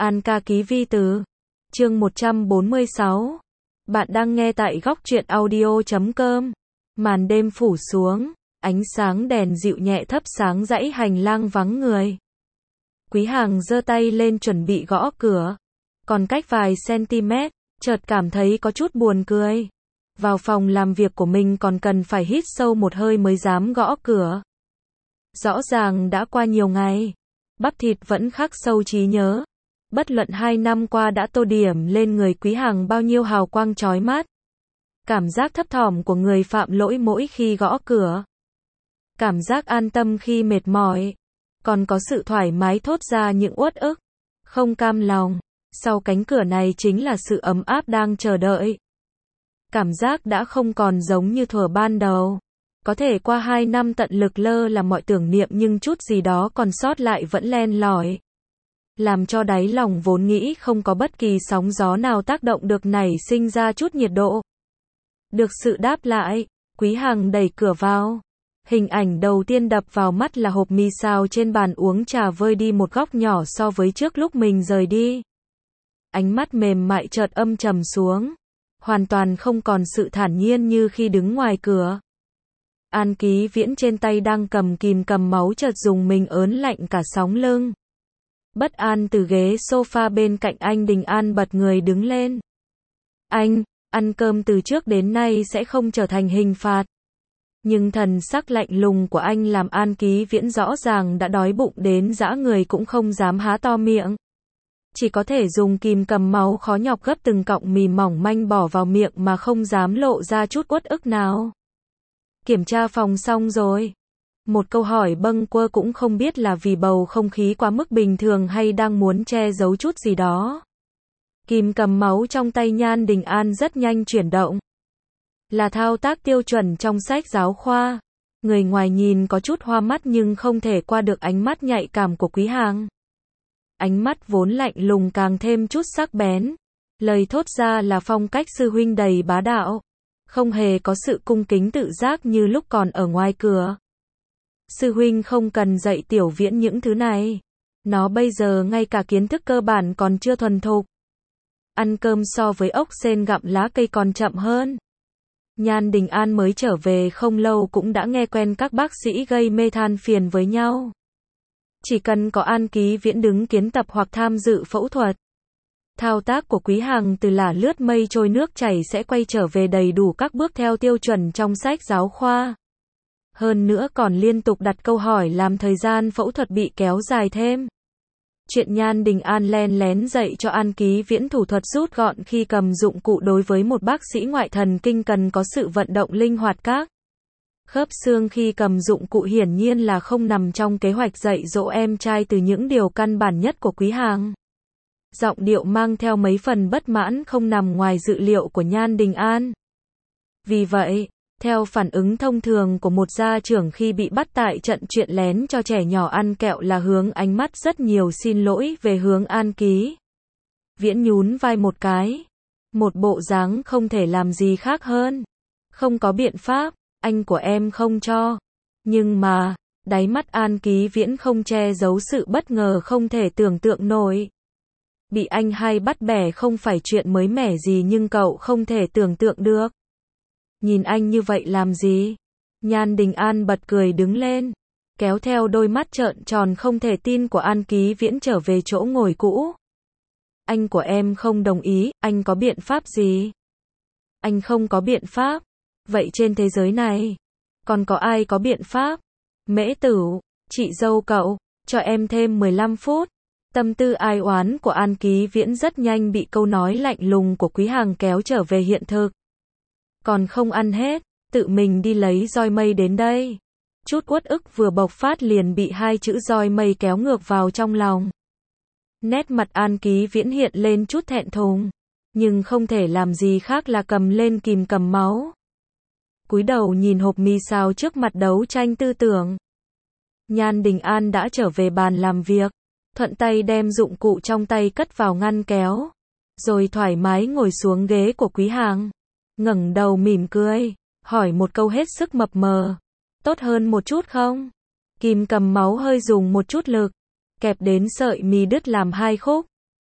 An ca ký vi từ. Chương 146. Bạn đang nghe tại góc truyện audio.com. Màn đêm phủ xuống, ánh sáng đèn dịu nhẹ thắp sáng dãy hành lang vắng người. Quý Hàng giơ tay lên chuẩn bị gõ cửa. Còn cách vài cm, chợt cảm thấy có chút buồn cười. Vào phòng làm việc của mình còn cần phải hít sâu một hơi mới dám gõ cửa. Rõ ràng đã qua nhiều ngày, bắp thịt vẫn khắc sâu trí nhớ. Bất luận 2 năm qua đã tô điểm lên người Quý Hàng bao nhiêu hào quang chói mắt. Cảm giác thấp thỏm của người phạm lỗi mỗi khi gõ cửa. Cảm giác an tâm khi mệt mỏi. Còn có sự thoải mái thốt ra những uất ức, không cam lòng. Sau cánh cửa này chính là sự ấm áp đang chờ đợi. Cảm giác đã không còn giống như thuở ban đầu. Có thể qua 2 năm tận lực lơ là mọi tưởng niệm nhưng chút gì đó còn sót lại vẫn len lỏi. Làm cho đáy lòng vốn nghĩ không có bất kỳ sóng gió nào tác động được nảy sinh ra chút nhiệt độ. Được sự đáp lại, Quý Hàng đẩy cửa vào. Hình ảnh đầu tiên đập vào mắt là hộp mì xào trên bàn uống trà vơi đi một góc nhỏ so với trước lúc mình rời đi. Ánh mắt mềm mại chợt âm trầm xuống. Hoàn toàn không còn sự thản nhiên như khi đứng ngoài cửa. An Ký Viễn trên tay đang cầm kìm cầm máu chợt dùng mình ớn lạnh cả sóng lưng. Bất an từ ghế sofa bên cạnh anh Đình An bật người đứng lên. Anh, ăn cơm từ trước đến nay sẽ không trở thành hình phạt. Nhưng thần sắc lạnh lùng của anh làm An Ký Viễn rõ ràng đã đói bụng đến dã người cũng không dám há to miệng. Chỉ có thể dùng kìm cầm máu khó nhọc gấp từng cọng mì mỏng manh bỏ vào miệng mà không dám lộ ra chút uất ức nào. Kiểm tra phòng xong rồi. Một câu hỏi bâng quơ cũng không biết là vì bầu không khí quá mức bình thường hay đang muốn che giấu chút gì đó. Kìm cầm máu trong tay Nhan Đình An rất nhanh chuyển động. Là thao tác tiêu chuẩn trong sách giáo khoa. Người ngoài nhìn có chút hoa mắt nhưng không thể qua được ánh mắt nhạy cảm của Quý Hàng. Ánh mắt vốn lạnh lùng càng thêm chút sắc bén. Lời thốt ra là phong cách sư huynh đầy bá đạo. Không hề có sự cung kính tự giác như lúc còn ở ngoài cửa. Sư huynh không cần dạy Tiểu Viễn những thứ này. Nó bây giờ ngay cả kiến thức cơ bản còn chưa thuần thục. Ăn cơm so với ốc sên gặm lá cây còn chậm hơn. Nhan Đình An mới trở về không lâu cũng đã nghe quen các bác sĩ gây mê than phiền với nhau. Chỉ cần có An Ký Viễn đứng kiến tập hoặc tham dự phẫu thuật. Thao tác của Quý Hàng từ là lướt mây trôi nước chảy sẽ quay trở về đầy đủ các bước theo tiêu chuẩn trong sách giáo khoa. Hơn nữa còn liên tục đặt câu hỏi làm thời gian phẫu thuật bị kéo dài thêm. Chuyện Nhan Đình An len lén dạy cho An Ký Viễn thủ thuật rút gọn khi cầm dụng cụ đối với một bác sĩ ngoại thần kinh cần có sự vận động linh hoạt các khớp xương khi cầm dụng cụ hiển nhiên là không nằm trong kế hoạch dạy dỗ em trai từ những điều căn bản nhất của Quý Hàng. Giọng điệu mang theo mấy phần bất mãn không nằm ngoài dự liệu của Nhan Đình An. Vì vậy, theo phản ứng thông thường của một gia trưởng khi bị bắt tại trận chuyện lén cho trẻ nhỏ ăn kẹo là hướng ánh mắt rất nhiều xin lỗi về hướng An Ký Viễn nhún vai một cái. Một bộ dáng không thể làm gì khác hơn. Không có biện pháp, anh của em không cho. Nhưng mà, đáy mắt An Ký Viễn không che giấu sự bất ngờ không thể tưởng tượng nổi. Bị anh hay bắt bẻ không phải chuyện mới mẻ gì nhưng cậu không thể tưởng tượng được. Nhìn anh như vậy làm gì? Nhan Đình An bật cười đứng lên. Kéo theo đôi mắt trợn tròn không thể tin của An Ký Viễn trở về chỗ ngồi cũ. Anh của em không đồng ý, anh có biện pháp gì? Anh không có biện pháp. Vậy trên thế giới này, còn có ai có biện pháp? Mễ Tửu, chị dâu cậu, cho em thêm 15 phút. Tâm tư ai oán của An Ký Viễn rất nhanh bị câu nói lạnh lùng của Quý Hàng kéo trở về hiện thực. Còn không ăn hết, tự mình đi lấy roi mây đến đây. Chút uất ức vừa bộc phát liền bị 2 chữ roi mây kéo ngược vào trong lòng. Nét mặt An Ký Viễn hiện lên chút thẹn thùng, nhưng không thể làm gì khác là cầm lên kìm cầm máu. Cúi đầu nhìn hộp mì xào trước mặt đấu tranh tư tưởng. Nhan Đình An đã trở về bàn làm việc, thuận tay đem dụng cụ trong tay cất vào ngăn kéo, rồi thoải mái ngồi xuống ghế của Quý Hàng. Ngẩng đầu mỉm cười, hỏi một câu hết sức mập mờ. Tốt hơn một chút không? Kìm cầm máu hơi dùng một chút lực, kẹp đến sợi mì đứt làm 2 khúc.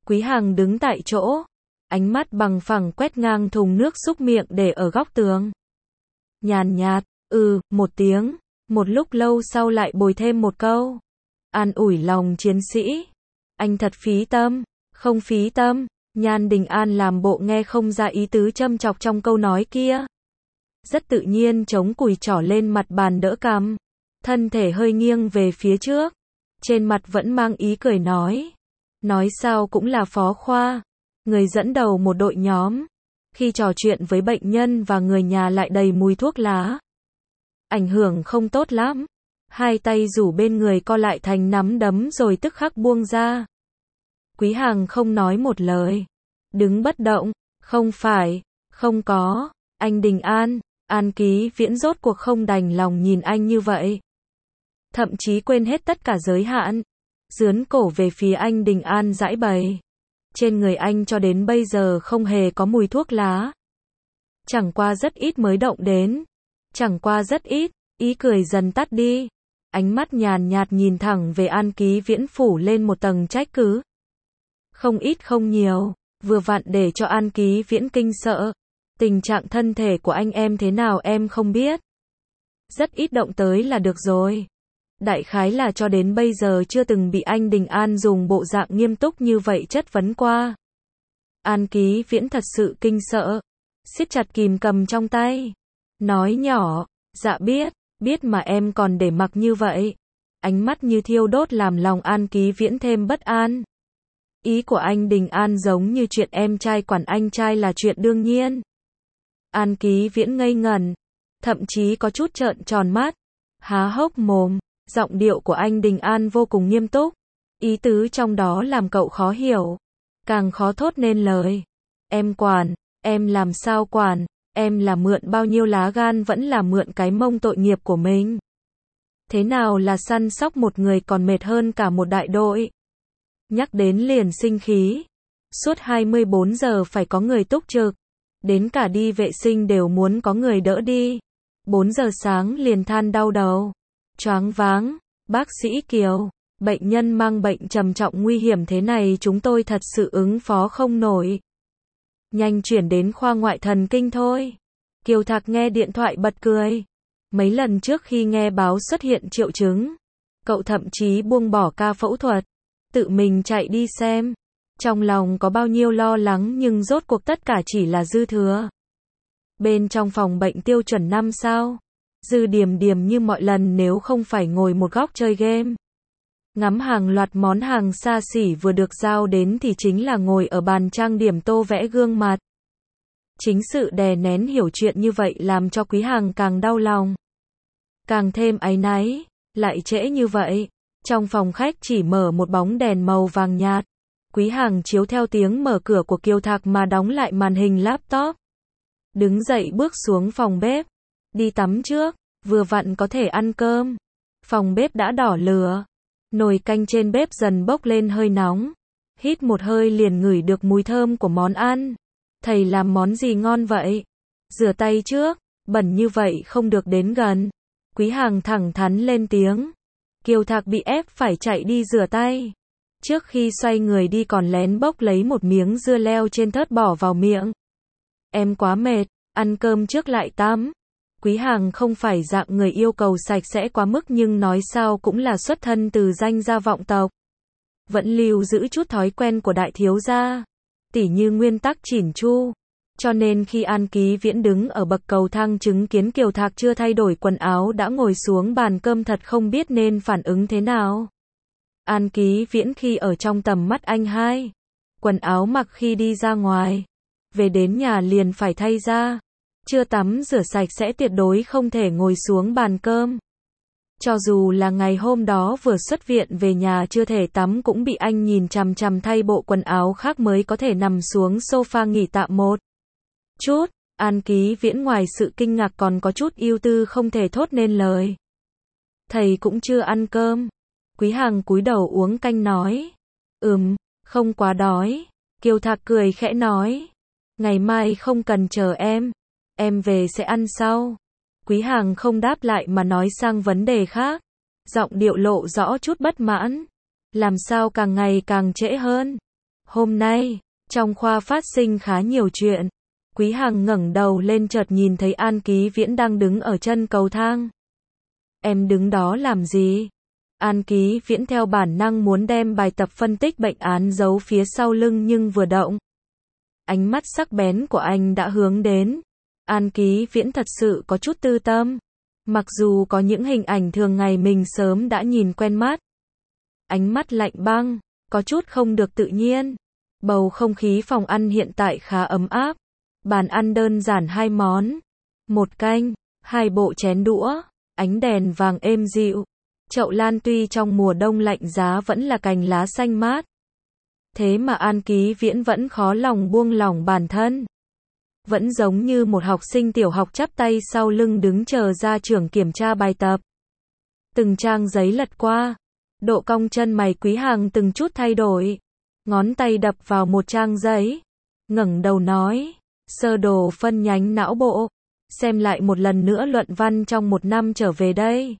Quý Hằng đứng tại chỗ, ánh mắt bằng phẳng quét ngang thùng nước súc miệng để ở góc tường. Nhàn nhạt, một tiếng, một lúc lâu sau lại bồi thêm một câu. An ủi lòng chiến sĩ. Anh thật phí tâm. Không phí tâm. Nhan Đình An làm bộ nghe không ra ý tứ châm chọc trong câu nói kia. Rất tự nhiên chống cùi trỏ lên mặt bàn đỡ cằm. Thân thể hơi nghiêng về phía trước. Trên mặt vẫn mang ý cười nói. Nói sao cũng là phó khoa. Người dẫn đầu một đội nhóm. Khi trò chuyện với bệnh nhân và người nhà lại đầy mùi thuốc lá. Ảnh hưởng không tốt lắm. Hai tay rủ bên người co lại thành nắm đấm rồi tức khắc buông ra. Quý Hằng không nói một lời. Đứng bất động. Không phải. Không có. Anh Đình An. An Ký Viễn rốt cuộc không đành lòng nhìn anh như vậy. Thậm chí quên hết tất cả giới hạn. Dướn cổ về phía anh Đình An giãi bày. Trên người anh cho đến bây giờ không hề có mùi thuốc lá. Chẳng qua rất ít mới động đến. Chẳng qua rất ít, ý cười dần tắt đi. Ánh mắt nhàn nhạt nhìn thẳng về An Ký Viễn phủ lên một tầng trách cứ. Không ít không nhiều, vừa vặn để cho An Ký Viễn kinh sợ. Tình trạng thân thể của anh em thế nào em không biết. Rất ít động tới là được rồi. Đại khái là cho đến bây giờ chưa từng bị anh Đình An dùng bộ dạng nghiêm túc như vậy chất vấn qua. An Ký Viễn thật sự kinh sợ. Siết chặt kìm cầm trong tay. Nói nhỏ, dạ biết mà em còn để mặc như vậy. Ánh mắt như thiêu đốt làm lòng An Ký Viễn thêm bất an. Ý của anh Đình An giống như chuyện em trai quản anh trai là chuyện đương nhiên. An Ký Viễn ngây ngẩn, thậm chí có chút trợn tròn mắt, há hốc mồm, giọng điệu của anh Đình An vô cùng nghiêm túc. Ý tứ trong đó làm cậu khó hiểu, càng khó thốt nên lời. Em quản, em làm sao quản, em là mượn bao nhiêu lá gan vẫn là mượn cái mông tội nghiệp của mình. Thế nào là săn sóc một người còn mệt hơn cả một đại đội. Nhắc đến liền sinh khí. Suốt 24 giờ phải có người túc trực. Đến cả đi vệ sinh đều muốn có người đỡ đi. 4 giờ sáng liền than đau đầu. Choáng váng. Bác sĩ Kiều, bệnh nhân mang bệnh trầm trọng nguy hiểm thế này chúng tôi thật sự ứng phó không nổi. Nhanh chuyển đến khoa ngoại thần kinh thôi. Kiều Thạc nghe điện thoại bật cười. Mấy lần trước khi nghe báo xuất hiện triệu chứng, cậu thậm chí buông bỏ ca phẫu thuật, tự mình chạy đi xem. Trong lòng có bao nhiêu lo lắng nhưng rốt cuộc tất cả chỉ là dư thừa. Bên trong phòng bệnh tiêu chuẩn 5 sao, Dư Điềm Điềm như mọi lần nếu không phải ngồi một góc chơi game, ngắm hàng loạt món hàng xa xỉ vừa được giao đến thì chính là ngồi ở bàn trang điểm tô vẽ gương mặt. Chính sự đè nén hiểu chuyện như vậy làm cho Quý Hằng càng đau lòng, càng thêm áy náy. Lại trễ như vậy, trong phòng khách chỉ mở một bóng đèn màu vàng nhạt. Quý Hằng chiếu theo tiếng mở cửa của Kiều Thạc mà đóng lại màn hình laptop. Đứng dậy bước xuống phòng bếp, đi tắm trước, vừa vặn có thể ăn cơm. Phòng bếp đã đỏ lửa, nồi canh trên bếp dần bốc lên hơi nóng. Hít một hơi liền ngửi được mùi thơm của món ăn. Thầy làm món gì ngon vậy? Rửa tay trước, bẩn như vậy không được đến gần. Quý Hằng thẳng thắn lên tiếng. Kiều Thạc bị ép phải chạy đi rửa tay. Trước khi xoay người đi còn lén bốc lấy một miếng dưa leo trên thớt bỏ vào miệng. Em quá mệt, ăn cơm trước lại tắm. Quý Hằng không phải dạng người yêu cầu sạch sẽ quá mức nhưng nói sao cũng là xuất thân từ danh gia vọng tộc. Vẫn lưu giữ chút thói quen của đại thiếu gia. Tỉ như nguyên tắc chỉn chu. Cho nên khi An Ký Viễn đứng ở bậc cầu thang chứng kiến Kiều Thạc chưa thay đổi quần áo đã ngồi xuống bàn cơm thật không biết nên phản ứng thế nào. An Ký Viễn khi ở trong tầm mắt anh hai. Quần áo mặc khi đi ra ngoài. Về đến nhà liền phải thay ra. Chưa tắm rửa sạch sẽ tuyệt đối không thể ngồi xuống bàn cơm. Cho dù là ngày hôm đó vừa xuất viện về nhà chưa thể tắm cũng bị anh nhìn chằm chằm thay bộ quần áo khác mới có thể nằm xuống sofa nghỉ tạm một chút. An Ký Viễn ngoài sự kinh ngạc còn có chút ưu tư không thể thốt nên lời. Thầy cũng chưa ăn cơm. Quý Hằng cúi đầu uống canh nói. Không quá đói. Kiều Thạc cười khẽ nói. Ngày mai không cần chờ em về sẽ ăn sau. Quý Hằng không đáp lại mà nói sang vấn đề khác. Giọng điệu lộ rõ chút bất mãn. Làm sao càng ngày càng trễ hơn. Hôm nay, trong khoa phát sinh khá nhiều chuyện. Quý Hằng ngẩng đầu lên chợt nhìn thấy An Ký Viễn đang đứng ở chân cầu thang. Em đứng đó làm gì? An Ký Viễn theo bản năng muốn đem bài tập phân tích bệnh án giấu phía sau lưng nhưng vừa động. Ánh mắt sắc bén của anh đã hướng đến. An Ký Viễn thật sự có chút tư tâm. Mặc dù có những hình ảnh thường ngày mình sớm đã nhìn quen mắt. Ánh mắt lạnh băng, có chút không được tự nhiên. Bầu không khí phòng ăn hiện tại khá ấm áp. Bàn ăn đơn giản 2 món. 1 canh, 2 bộ chén đũa, ánh đèn vàng êm dịu. Chậu lan tuy trong mùa đông lạnh giá vẫn là cành lá xanh mát. Thế mà An Ký Viễn vẫn khó lòng buông lỏng bản thân. Vẫn giống như một học sinh tiểu học chắp tay sau lưng đứng chờ gia trưởng kiểm tra bài tập. Từng trang giấy lật qua. Độ cong chân mày Quý Hằng từng chút thay đổi. Ngón tay đập vào một trang giấy. Ngẩng đầu nói. Sơ đồ phân nhánh não bộ. Xem lại một lần nữa luận văn trong 1 năm trở về đây.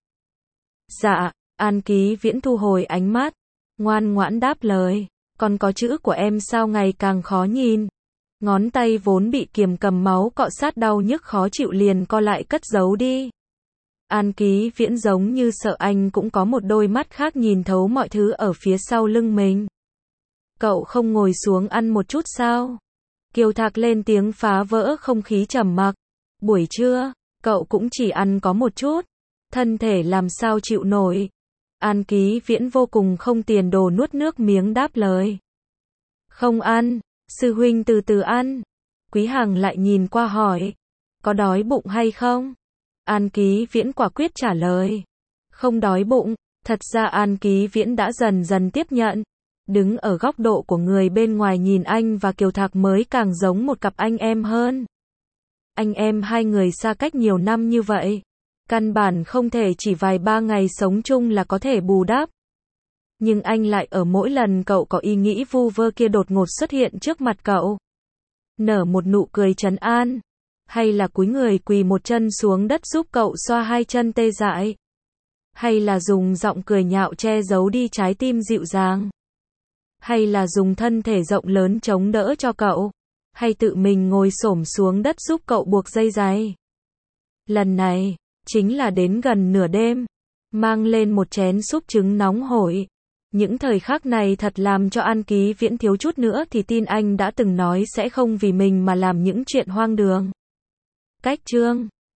Dạ, An Ký Viễn thu hồi ánh mắt. Ngoan ngoãn đáp lời. Còn có chữ của em sao ngày càng khó nhìn. Ngón tay vốn bị kiềm cầm máu cọ sát đau nhức khó chịu liền co lại cất giấu đi. An Ký Viễn giống như sợ anh cũng có một đôi mắt khác nhìn thấu mọi thứ ở phía sau lưng mình. Cậu không ngồi xuống ăn một chút sao? Kiều Thạc lên tiếng phá vỡ không khí trầm mặc. Buổi trưa, cậu cũng chỉ ăn có một chút. Thân thể làm sao chịu nổi. An Ký Viễn vô cùng không tiền đồ nuốt nước miếng đáp lời. Không ăn, sư huynh từ từ ăn. Quý Hằng lại nhìn qua hỏi. Có đói bụng hay không? An Ký Viễn quả quyết trả lời. Không đói bụng. Thật ra An Ký Viễn đã dần dần tiếp nhận. Đứng ở góc độ của người bên ngoài nhìn anh và Kiều Thạc mới càng giống một cặp anh em hơn. Anh em hai người xa cách nhiều năm như vậy. Căn bản không thể chỉ vài 3 ngày sống chung là có thể bù đắp. Nhưng anh lại ở mỗi lần cậu có ý nghĩ vu vơ kia đột ngột xuất hiện trước mặt cậu. Nở một nụ cười trấn an. Hay là cúi người quỳ một chân xuống đất giúp cậu xoa 2 chân tê dại. Hay là dùng giọng cười nhạo che giấu đi trái tim dịu dàng. Hay là dùng thân thể rộng lớn chống đỡ cho cậu. Hay tự mình ngồi xổm xuống đất giúp cậu buộc dây giày. Lần này, chính là đến gần nửa đêm. Mang lên một chén súp trứng nóng hổi. Những thời khắc này thật làm cho An Ký Viễn thiếu chút nữa thì tin anh đã từng nói sẽ không vì mình mà làm những chuyện hoang đường. Cách chương